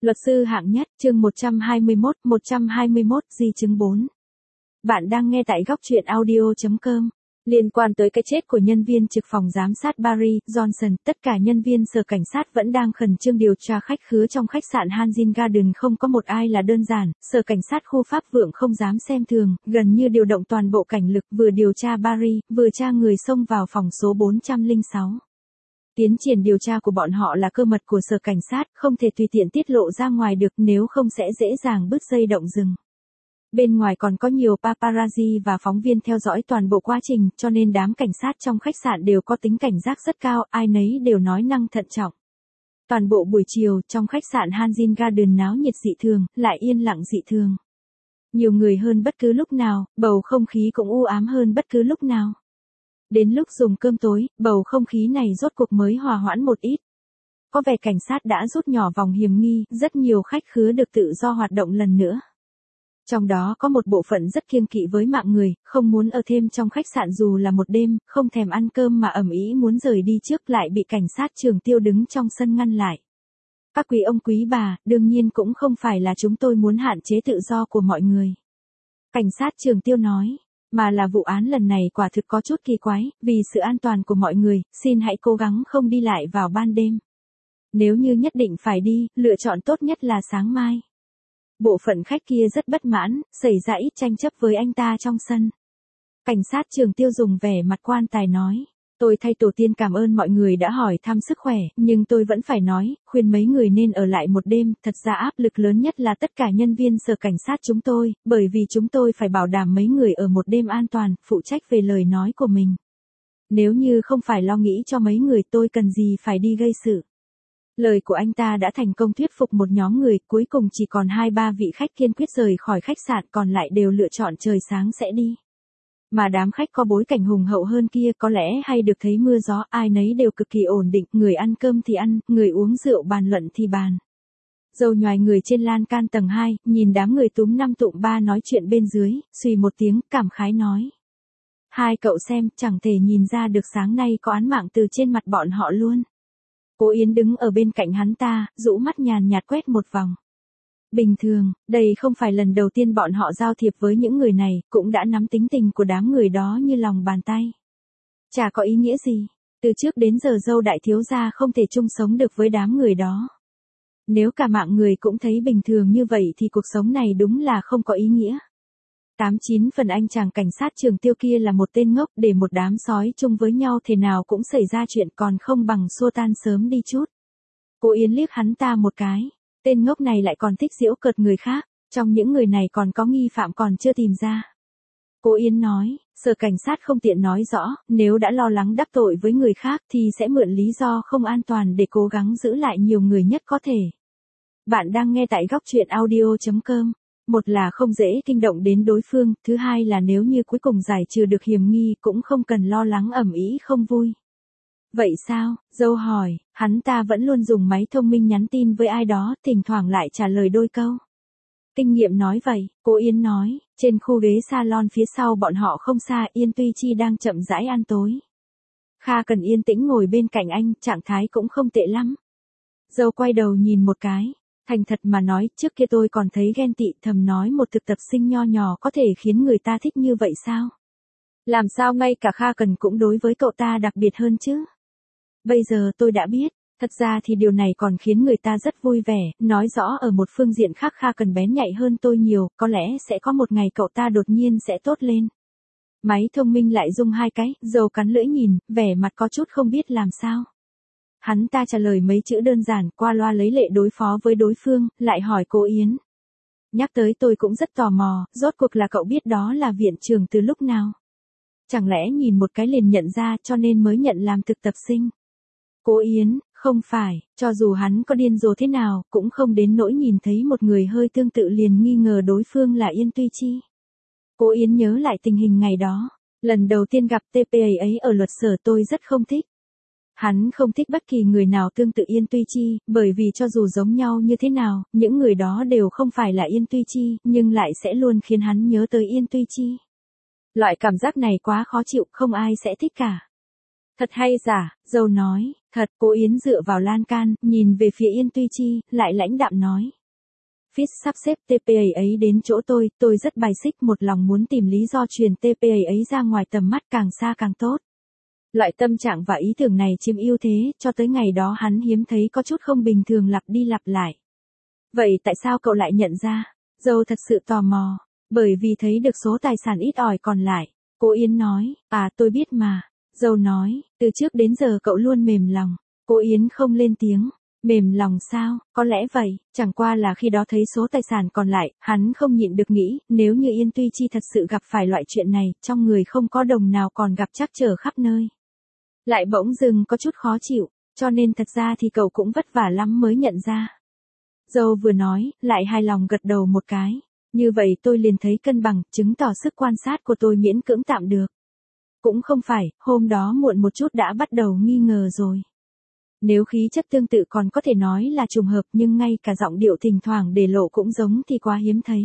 Luật sư hạng nhất, chương 121, di chứng 4. Bạn đang nghe tại góc truyện audio.com. Liên quan tới cái chết của nhân viên trực phòng giám sát Barry Johnson, tất cả nhân viên sở cảnh sát vẫn đang khẩn trương điều tra khách khứa trong khách sạn Hansin Garden, không có một ai là đơn giản. Sở cảnh sát khu Pháp Vượng không dám xem thường, gần như điều động toàn bộ cảnh lực, vừa điều tra Barry, vừa tra người xông vào phòng số 406. Tiến triển điều tra của bọn họ là cơ mật của sở cảnh sát, không thể tùy tiện tiết lộ ra ngoài được, nếu không sẽ dễ dàng bứt dây động rừng. Bên ngoài còn có nhiều paparazzi và phóng viên theo dõi toàn bộ quá trình, cho nên đám cảnh sát trong khách sạn đều có tính cảnh giác rất cao, ai nấy đều nói năng thận trọng. Toàn bộ buổi chiều, trong khách sạn Hansin Garden náo nhiệt dị thường, lại yên lặng dị thường. Nhiều người hơn bất cứ lúc nào, bầu không khí cũng u ám hơn bất cứ lúc nào. Đến lúc dùng cơm tối, bầu không khí này rốt cuộc mới hòa hoãn một ít. Có vẻ cảnh sát đã rút nhỏ vòng hiểm nghi, rất nhiều khách khứa được tự do hoạt động lần nữa. Trong đó có một bộ phận rất kiêng kỵ với mạng người, không muốn ở thêm trong khách sạn dù là một đêm, không thèm ăn cơm mà ầm ĩ muốn rời đi trước, lại bị cảnh sát Trường Tiêu đứng trong sân ngăn lại. Các quý ông quý bà, đương nhiên cũng không phải là chúng tôi muốn hạn chế tự do của mọi người. Cảnh sát Trường Tiêu nói. Mà là vụ án lần này quả thực có chút kỳ quái, vì sự an toàn của mọi người, xin hãy cố gắng không đi lại vào ban đêm. Nếu như nhất định phải đi, lựa chọn tốt nhất là sáng mai. Bộ phận khách kia rất bất mãn, xảy ra ít tranh chấp với anh ta trong sân. Cảnh sát Trường Tiêu dùng vẻ mặt quan tài nói. Tôi thay tổ tiên cảm ơn mọi người đã hỏi thăm sức khỏe, nhưng tôi vẫn phải nói, khuyên mấy người nên ở lại một đêm, thật ra áp lực lớn nhất là tất cả nhân viên sở cảnh sát chúng tôi, bởi vì chúng tôi phải bảo đảm mấy người ở một đêm an toàn, phụ trách về lời nói của mình. Nếu như không phải lo nghĩ cho mấy người tôi cần gì phải đi gây sự. Lời của anh ta đã thành công thuyết phục một nhóm người, cuối cùng chỉ còn 2-3 vị khách kiên quyết rời khỏi khách sạn, còn lại đều lựa chọn trời sáng sẽ đi. Mà đám khách có bối cảnh hùng hậu hơn kia có lẽ hay được thấy mưa gió, ai nấy đều cực kỳ ổn định, người ăn cơm thì ăn, người uống rượu bàn luận thì bàn. Dâu nhoài người trên lan can tầng 2, nhìn đám người túm năm tụm ba nói chuyện bên dưới, suy một tiếng, cảm khái nói. Hai cậu xem, chẳng thể nhìn ra được sáng nay có án mạng từ trên mặt bọn họ luôn. Cố Yến đứng ở bên cạnh hắn ta, rũ mắt nhàn nhạt quét một vòng. Bình thường, đây không phải lần đầu tiên bọn họ giao thiệp với những người này, cũng đã nắm tính tình của đám người đó như lòng bàn tay. Chả có ý nghĩa gì, từ trước đến giờ dâu đại thiếu gia không thể chung sống được với đám người đó. Nếu cả mạng người cũng thấy bình thường như vậy thì cuộc sống này đúng là không có ý nghĩa. 89 phần anh chàng cảnh sát Trường Tiêu kia là một tên ngốc, để một đám sói chung với nhau thế nào cũng xảy ra chuyện, còn không bằng xua tan sớm đi chút. Cố Yến liếc hắn ta một cái. Tên ngốc này lại còn thích giễu cợt người khác, trong những người này còn có nghi phạm còn chưa tìm ra. Cố Yến nói, sở cảnh sát không tiện nói rõ, nếu đã lo lắng đắc tội với người khác thì sẽ mượn lý do không an toàn để cố gắng giữ lại nhiều người nhất có thể. Bạn đang nghe tại góc truyện audio.com. Một là không dễ kinh động đến đối phương, thứ hai là nếu như cuối cùng giải trừ được hiểm nghi cũng không cần lo lắng ầm ĩ không vui. Vậy sao? Dâu hỏi, hắn ta vẫn luôn dùng máy thông minh nhắn tin với ai đó, thỉnh thoảng lại trả lời đôi câu. Kinh nghiệm nói vậy, cô Yến nói, trên khu ghế salon phía sau bọn họ không xa, Yên Tuy Chi đang chậm rãi ăn tối. Kha Cần yên tĩnh ngồi bên cạnh anh, trạng thái cũng không tệ lắm. Dâu quay đầu nhìn một cái, thành thật mà nói, trước kia tôi còn thấy ghen tị, thầm nói một thực tập sinh nho nhỏ có thể khiến người ta thích như vậy sao? Làm sao ngay cả Kha Cần cũng đối với cậu ta đặc biệt hơn chứ? Bây giờ tôi đã biết, thật ra thì điều này còn khiến người ta rất vui vẻ, nói rõ ở một phương diện khác Kha Cần bén nhạy hơn tôi nhiều, có lẽ sẽ có một ngày cậu ta đột nhiên sẽ tốt lên. Máy thông minh lại rung hai cái, dâu cắn lưỡi nhìn, vẻ mặt có chút không biết làm sao. Hắn ta trả lời mấy chữ đơn giản, qua loa lấy lệ đối phó với đối phương, lại hỏi cô Yến. Nhắc tới tôi cũng rất tò mò, rốt cuộc là cậu biết đó là viện trưởng từ lúc nào? Chẳng lẽ nhìn một cái liền nhận ra cho nên mới nhận làm thực tập sinh? Cố Yến, không phải, cho dù hắn có điên rồ thế nào, cũng không đến nỗi nhìn thấy một người hơi tương tự liền nghi ngờ đối phương là Yên Tuy Chi. Cố Yến nhớ lại tình hình ngày đó, lần đầu tiên gặp TPA ấy ở luật sở tôi rất không thích. Hắn không thích bất kỳ người nào tương tự Yên Tuy Chi, bởi vì cho dù giống nhau như thế nào, những người đó đều không phải là Yên Tuy Chi, nhưng lại sẽ luôn khiến hắn nhớ tới Yên Tuy Chi. Loại cảm giác này quá khó chịu, không ai sẽ thích cả. Thật hay giả, dâu nói, Thật, cô Yến dựa vào lan can, nhìn về phía Yên Tuy Chi, lại lãnh đạm nói. Fitch sắp xếp TPA ấy đến chỗ tôi rất bài xích, một lòng muốn tìm lý do truyền TPA ấy ra ngoài tầm mắt, càng xa càng tốt. Loại tâm trạng và ý tưởng này chiếm ưu thế, cho tới ngày đó hắn hiếm thấy có chút không bình thường lặp đi lặp lại. Vậy tại sao cậu lại nhận ra? Dâu thật sự tò mò. Bởi vì thấy được số tài sản ít ỏi còn lại. Cô Yến nói, tôi biết mà. Dâu nói, từ trước đến giờ cậu luôn mềm lòng. Cô Yến không lên tiếng. Mềm lòng sao? Có lẽ vậy, chẳng qua là khi đó thấy số tài sản còn lại, hắn không nhịn được nghĩ, nếu như Yên Tuy Chi thật sự gặp phải loại chuyện này, trong người không có đồng nào còn gặp trắc trở khắp nơi. Lại bỗng dưng có chút khó chịu, cho nên thật ra thì cậu cũng vất vả lắm mới nhận ra. Dâu vừa nói, lại hài lòng gật đầu một cái. Như vậy tôi liền thấy cân bằng, chứng tỏ sức quan sát của tôi miễn cưỡng tạm được. Cũng không phải, hôm đó muộn một chút đã bắt đầu nghi ngờ rồi. Nếu khí chất tương tự còn có thể nói là trùng hợp, nhưng ngay cả giọng điệu thỉnh thoảng để lộ cũng giống thì quá hiếm thấy.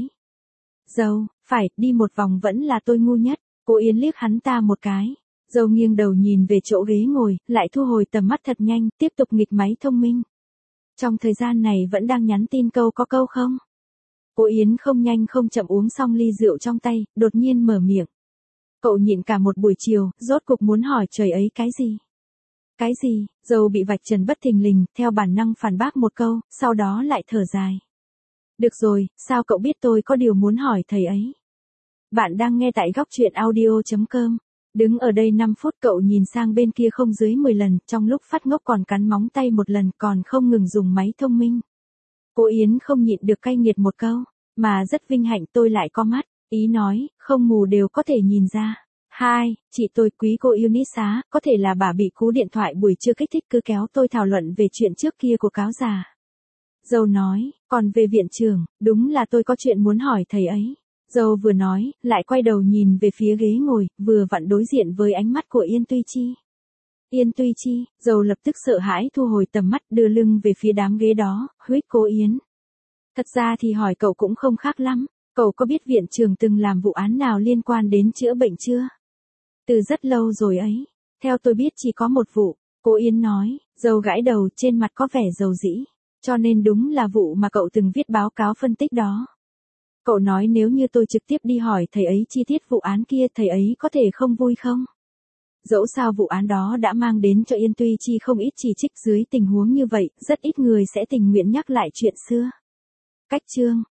Dâu, phải, đi một vòng vẫn là tôi ngu nhất. Cô Yến liếc hắn ta một cái. Dâu nghiêng đầu nhìn về chỗ ghế ngồi, lại thu hồi tầm mắt thật nhanh, tiếp tục nghịch máy thông minh. Trong thời gian này vẫn đang nhắn tin câu có câu không? Cô Yến không nhanh không chậm uống xong ly rượu trong tay, đột nhiên mở miệng. Cậu nhịn cả một buổi chiều, rốt cục muốn hỏi trời ấy cái gì? Cái gì? Dâu bị vạch trần bất thình lình, theo bản năng phản bác một câu, sau đó lại thở dài. Được rồi, sao cậu biết tôi có điều muốn hỏi thầy ấy? Bạn đang nghe tại góc truyện audio.com. Đứng ở đây 5 phút cậu nhìn sang bên kia không dưới 10 lần, trong lúc phát ngốc còn cắn móng tay một lần, còn không ngừng dùng máy thông minh. Cô Yến không nhịn được cay nghiệt một câu, mà rất vinh hạnh tôi lại có mắt, ý nói, không mù đều có thể nhìn ra. Hai, chị tôi quý cô yêu nít xá, có thể là bà bị cú điện thoại buổi trưa kích thích cứ kéo tôi thảo luận về chuyện trước kia của cáo già. Dâu nói, còn về viện trưởng, đúng là tôi có chuyện muốn hỏi thầy ấy. Dâu vừa nói, lại quay đầu nhìn về phía ghế ngồi, vừa vặn đối diện với ánh mắt của Yên Tuy Chi. Yên Tuy Chi, dâu lập tức sợ hãi thu hồi tầm mắt, đưa lưng về phía đám ghế đó, huých cô Yến. Thật ra thì hỏi cậu cũng không khác lắm, cậu có biết viện trưởng từng làm vụ án nào liên quan đến chữa bệnh chưa? Từ rất lâu rồi ấy, theo tôi biết chỉ có một vụ, cô Yến nói, dâu gãi đầu trên mặt có vẻ dầu dĩ, cho nên đúng là vụ mà cậu từng viết báo cáo phân tích đó. Cậu nói nếu như tôi trực tiếp đi hỏi thầy ấy chi tiết vụ án kia thầy ấy có thể không vui không? Dẫu sao vụ án đó đã mang đến cho Yên Tuy Chi không ít chỉ trích, dưới tình huống như vậy, rất ít người sẽ tình nguyện nhắc lại chuyện xưa. Cách chương